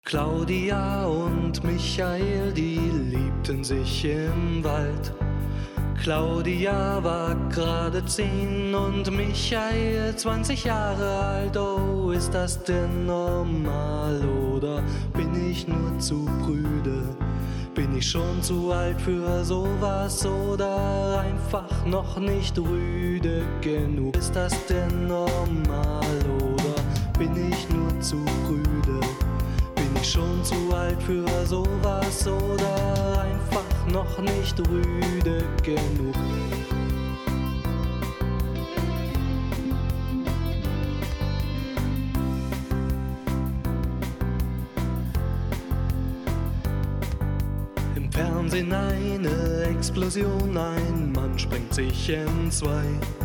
Claudia und Michael, die liebten sich im Wald. Claudia war gerade 10 und Michael 20 Jahre alt. Oh, ist das denn normal oder bin ich nur zu prüde? Bin ich schon zu alt für sowas oder einfach noch nicht rüde genug? Ist das denn normal oder bin ich nur zu prüde? Bin ich schon zu alt für sowas oder einfach noch nicht rüde genug? Im Fernsehen eine Explosion, ein Mann sprengt sich entzwei.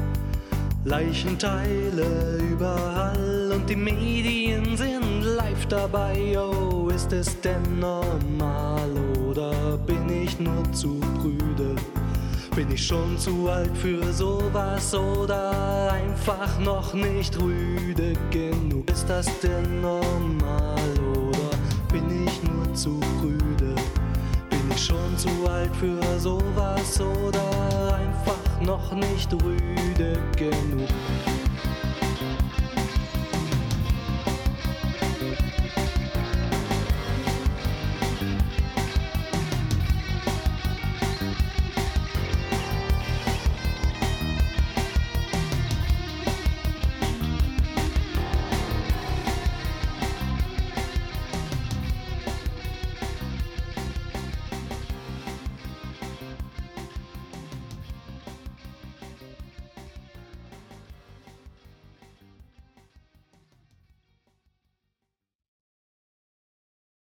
Leichenteile überall und die Medien sind live dabei. Oh, ist es denn normal oder bin ich nur zu prüde? Bin ich schon zu alt für sowas oder einfach noch nicht rüde genug? Ist das denn normal oder bin ich nur zu prüde? Bin ich schon zu alt für sowas oder einfach noch nicht rüde genug?